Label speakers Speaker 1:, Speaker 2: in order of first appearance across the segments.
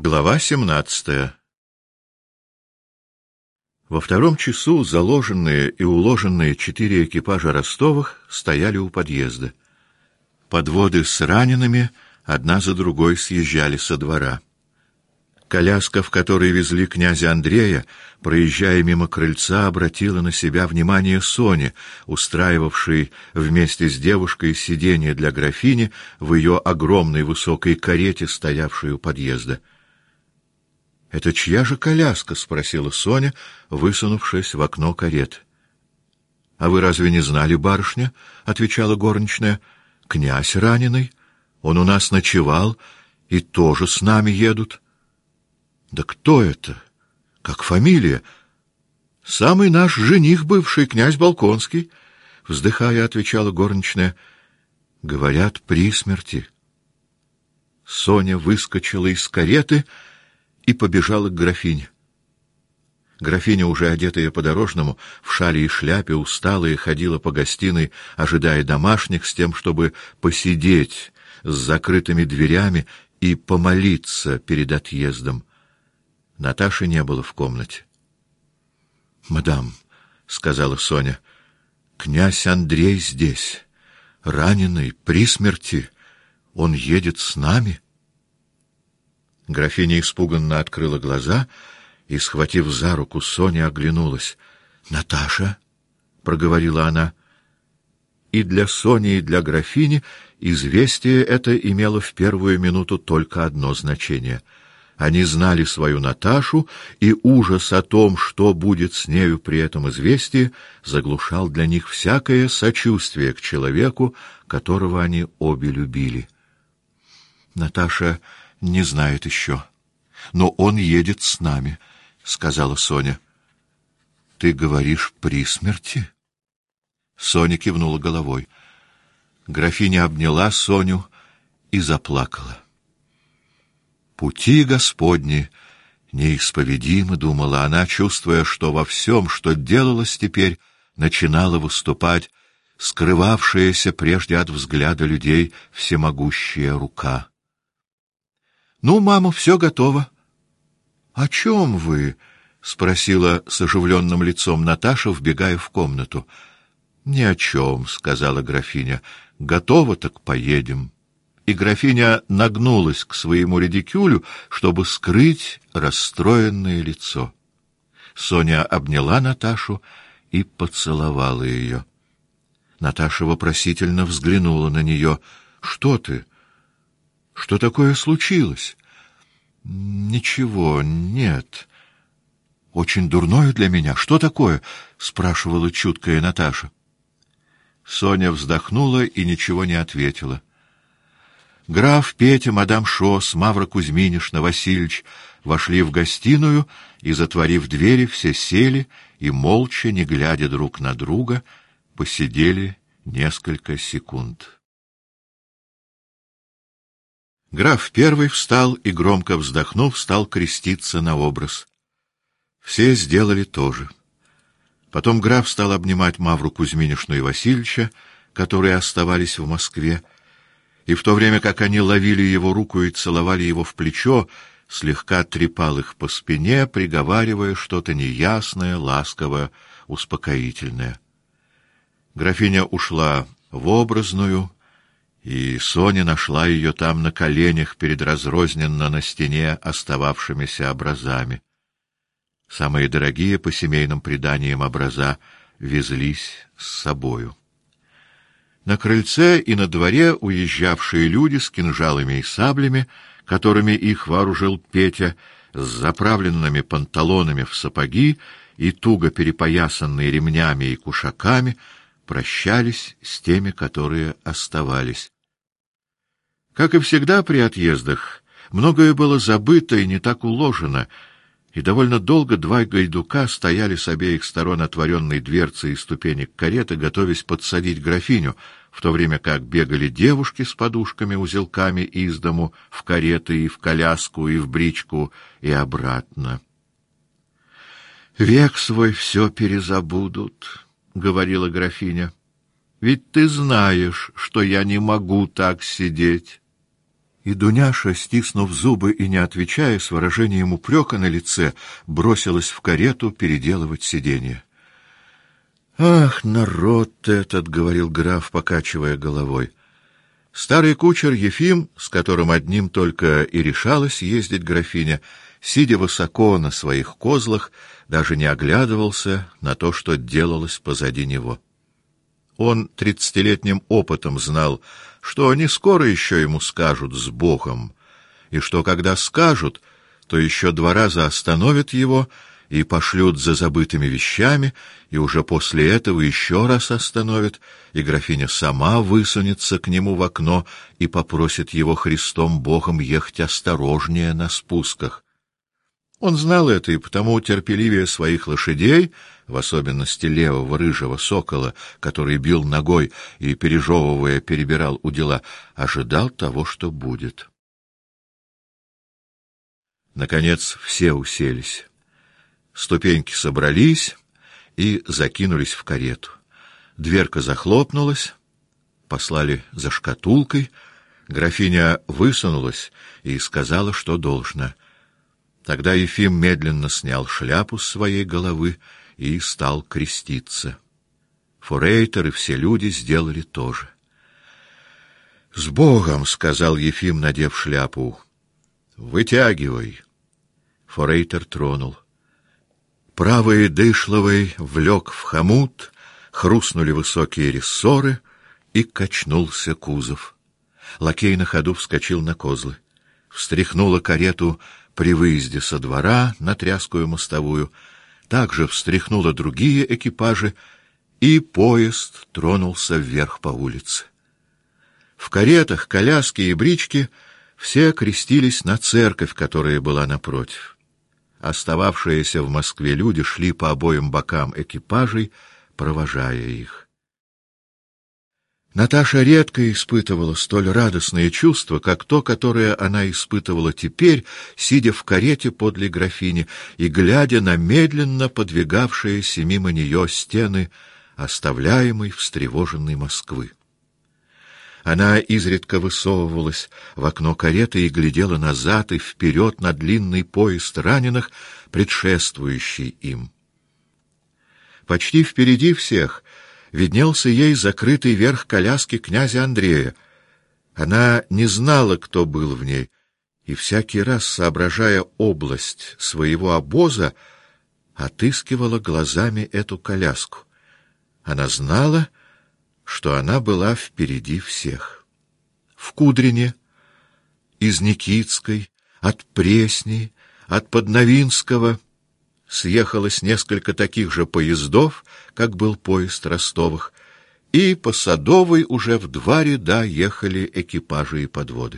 Speaker 1: Глава 17. Во втором часу заложенные и уложенные 4 экипажа Ростовых стояли у подъезда. Подводы с ранеными одна за другой съезжали со двора. Коляска, в которой везли князя Андрея, проезжая мимо крыльца, обратила на себя внимание Сони, устраивавшей вместе с девушкой сиденье для графини в ее огромной высокой карете, стоявшей у подъезда. — Это чья же коляска? — спросила Соня, высунувшись в окно кареты. — А вы разве не знали, барышня? — отвечала горничная. — Князь раненый, он у нас ночевал, и тоже с нами едут. — Да кто это? Как фамилия? — Самый наш жених бывший, князь Болконский, — вздыхая, отвечала горничная. — Говорят, при смерти. Соня выскочила из кареты и побежала к графине. Графиня, уже одетая по-дорожному, в шали и шляпе, усталая, ходила по гостиной, ожидая домашних, с тем, чтобы посидеть с закрытыми дверями и помолиться перед отъездом. Наташи не было в комнате. — Мадам, — сказала Соня, — князь Андрей здесь, раненый, при смерти. Он едет с нами. Графиня испуганно открыла глаза и, схватив за руку, Соня оглянулась. — Наташа, — проговорила она. И для Сони, и для графини известие это имело в первую минуту только одно значение. Они знали свою Наташу, и ужас о том, что будет с нею при этом известии, заглушал для них всякое сочувствие к человеку, которого они обе любили. Наташа не знает еще, но он едет с нами, — сказала Соня. — Ты говоришь, при смерти? Соня кивнула головой. Графиня обняла Соню и заплакала. «Пути Господни неисповедимы», — думала она, чувствуя, что во всем, что делалось теперь, начинала выступать скрывавшаяся прежде от взгляда людей всемогущая рука. «Ну, мама, все готово». «О чем вы?» — спросила с оживленным лицом Наташа, вбегая в комнату. «Ни о чем», — сказала графиня. «Готово, так поедем». И графиня нагнулась к своему редикюлю, чтобы скрыть расстроенное лицо. Соня обняла Наташу и поцеловала ее. Наташа вопросительно взглянула на нее. «Что ты? Что такое случилось?» «Ничего, нет. Очень дурное для меня. Что такое?» — спрашивала чуткая Наташа. Соня вздохнула и ничего не ответила. Граф, Петя, мадам Шос, Мавра Кузьминишна, Васильич вошли в гостиную и, затворив двери, все сели и, молча, не глядя друг на друга, посидели несколько секунд. Граф первый встал и, громко вздохнув, стал креститься на образ. Все сделали то же. Потом граф стал обнимать Мавру Кузьминишну и Васильича, которые оставались в Москве, и в то время как они ловили его руку и целовали его в плечо, слегка трепал их по спине, приговаривая что-то неясное, ласковое, успокоительное. Графиня ушла в образную, и Соня нашла ее там на коленях перед разрозненно на стене остававшимися образами. Самые дорогие по семейным преданиям образа везлись с собою. На крыльце и на дворе уезжавшие люди с кинжалами и саблями, которыми их вооружил Петя, с заправленными панталонами в сапоги и туго перепоясанные ремнями и кушаками, прощались с теми, которые оставались. Как и всегда при отъездах, многое было забыто и не так уложено, и довольно долго два гайдука стояли с обеих сторон отворенной дверцы и ступенек кареты, готовясь подсадить графиню, в то время как бегали девушки с подушками-узелками из дому в кареты и в коляску, и в бричку, и обратно. «Век свой все перезабудут», — говорила графиня. «Ведь ты знаешь, что я не могу так сидеть». И Дуняша, стиснув зубы и не отвечая, с выражением упрека на лице, бросилась в карету переделывать сиденье. «Ах, народ этот!» — говорил граф, покачивая головой. Старый кучер Ефим, с которым одним только и решалась ездить графиня, сидя высоко на своих козлах, даже не оглядывался на то, что делалось позади него. Он 30-летним опытом знал, что не скоро еще ему скажут «с Богом», и что, когда скажут, то еще 2 раза остановят его и пошлют за забытыми вещами, и уже после этого еще раз остановят, и графиня сама высунется к нему в окно и попросит его Христом Богом ехать осторожнее на спусках. Он знал это и потому терпеливее своих лошадей, в особенности левого рыжего сокола, который бил ногой и, пережевывая, перебирал удила, ожидал того, что будет. Наконец все уселись. Ступеньки собрались и закинулись в карету. Дверка захлопнулась, послали за шкатулкой, графиня высунулась и сказала, что должно. Тогда Ефим медленно снял шляпу с своей головы и стал креститься. Форейтер и все люди сделали то же. «С Богом!» — сказал Ефим, надев шляпу. «Вытягивай!» Форейтер тронул. Правый дышловый влек в хомут, хрустнули высокие рессоры, и качнулся кузов. Лакей на ходу вскочил на козлы. Встряхнула карету при выезде со двора на тряскую мостовую, также встряхнула другие экипажи, и поезд тронулся вверх по улице. В каретах, коляске и бричке все крестились на церковь, которая была напротив. Остававшиеся в Москве люди шли по обоим бокам экипажей, провожая их. Наташа редко испытывала столь радостное чувство, как то, которое она испытывала теперь, сидя в карете подле графини и глядя на медленно подвигавшиеся мимо нее стены оставляемой встревоженной Москвы. Она изредка высовывалась в окно кареты и глядела назад и вперед на длинный поезд раненых, предшествующий им. Почти впереди всех виднелся ей закрытый верх коляски князя Андрея. Она не знала, кто был в ней, и всякий раз, соображая область своего обоза, отыскивала глазами эту коляску. Она знала, что она была впереди всех. В Кудрине, из Никитской, от Пресни, от Подновинского съехалось несколько таких же поездов, как был поезд Ростовых, и по Садовой уже в 2 ряда ехали экипажи и подводы.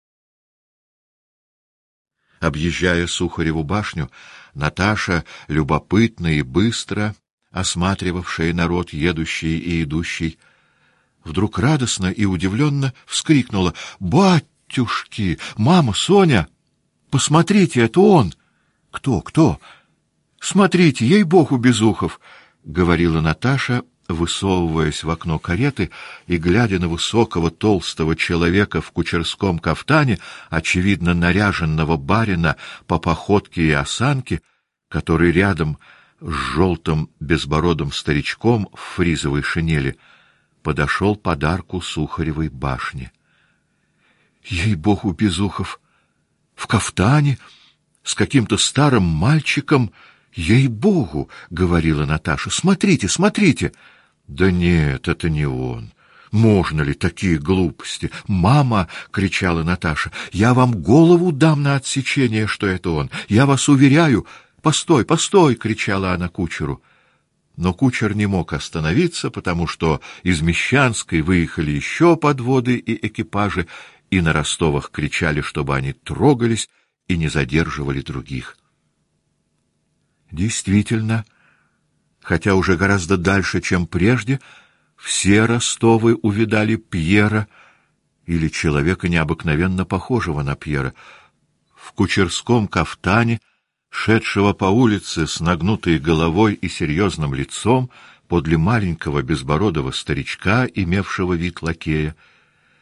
Speaker 1: Объезжая Сухареву башню, Наташа, любопытно и быстро осматривавшая народ, едущий и идущий, вдруг радостно и удивленно вскрикнула: «Батюшки! Мама, Соня! Посмотрите, это он!» «Кто? Кто?» «Смотрите, ей-богу, Безухов!» — говорила Наташа, высовываясь в окно кареты и глядя на высокого толстого человека в кучерском кафтане, очевидно наряженного барина по походке и осанке, который рядом с желтым безбородым старичком в фризовой шинели подошел подарку Сухаревой башни. «Ей-богу, Безухов! В кафтане, с каким-то старым мальчиком! Ей-богу!» — говорила Наташа. «Смотрите, смотрите!» «Да нет, это не он. Можно ли такие глупости?» «Мама!» — кричала Наташа. «Я вам голову дам на отсечение, что это он. Я вас уверяю!» «Постой, постой!» — кричала она кучеру. Но кучер не мог остановиться, потому что из Мещанской выехали еще подводы и экипажи, и на Ростовах кричали, чтобы они трогались и не задерживали других. Действительно, хотя уже гораздо дальше, чем прежде, все Ростовы увидали Пьера или человека необыкновенно похожего на Пьера в кучерском кафтане, шедшего по улице с нагнутой головой и серьезным лицом подле маленького безбородого старичка, имевшего вид лакея.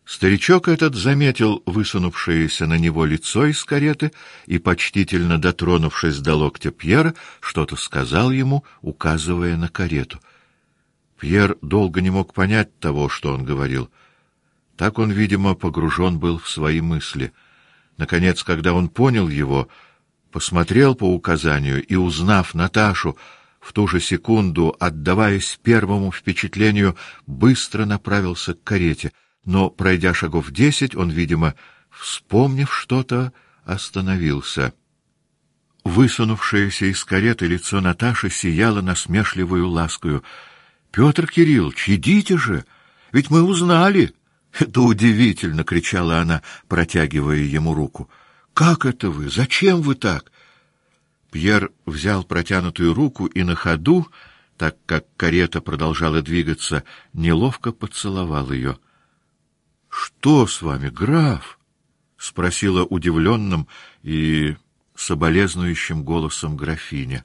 Speaker 1: Старичок этот заметил высунувшееся на него лицо из кареты и, почтительно дотронувшись до локтя Пьера, что-то сказал ему, указывая на карету. Пьер долго не мог понять того, что он говорил. Так он, видимо, погружен был в свои мысли. Наконец, когда он понял его, посмотрел по указанию и, узнав Наташу, в ту же секунду, отдаваясь первому впечатлению, быстро направился к карете. Но, пройдя шагов 10, он, видимо, вспомнив что-то, остановился. Высунувшееся из кареты лицо Наташи сияло насмешливою ласкою. — Петр Кириллович, идите же! Ведь мы узнали! — Это удивительно! — кричала она, протягивая ему руку. — Как это вы? Зачем вы так? Пьер взял протянутую руку и на ходу, так как карета продолжала двигаться, неловко поцеловал ее. — Что с вами, граф? — спросила удивленным и соболезнующим голосом графиня.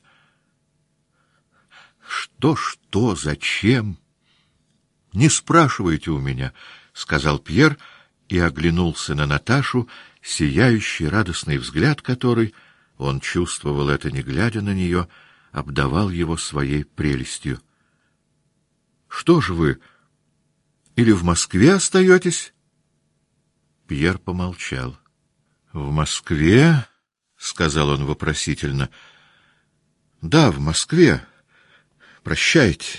Speaker 1: — Что, зачем? — Не спрашивайте у меня, — сказал Пьер и оглянулся на Наташу, сияющий радостный взгляд которой, он чувствовал это, не глядя на нее, обдавал его своей прелестью. — Что же вы, или в Москве остаетесь? Пьер помолчал. — В Москве? — сказал он вопросительно. — Да, в Москве. Прощайте.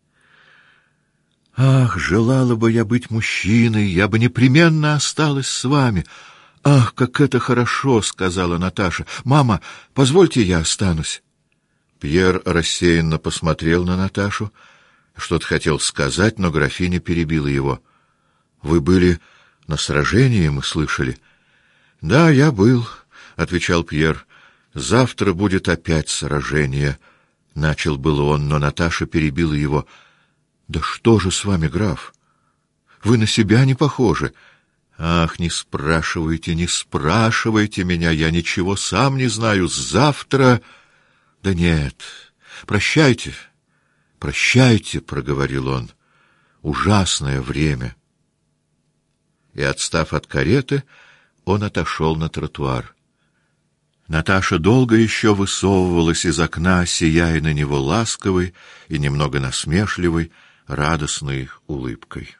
Speaker 1: — Ах, желала бы я быть мужчиной, я бы непременно осталась с вами. — Ах, как это хорошо, — сказала Наташа. — Мама, позвольте, я останусь. Пьер рассеянно посмотрел на Наташу. Что-то хотел сказать, но графиня перебила его. — Вы были на сражении, мы слышали? — Да, я был, — отвечал Пьер. — Завтра будет опять сражение. Начал было он, но Наташа перебила его. — Да что же с вами, граф? Вы на себя не похожи. Ах, не спрашивайте меня, я ничего сам не знаю. Завтра... Да нет, прощайте, прощайте, — проговорил он. Ужасное время. И, отстав от кареты, он отошел на тротуар. Наташа долго еще высовывалась из окна, сияя на него ласковой и немного насмешливой, радостной улыбкой.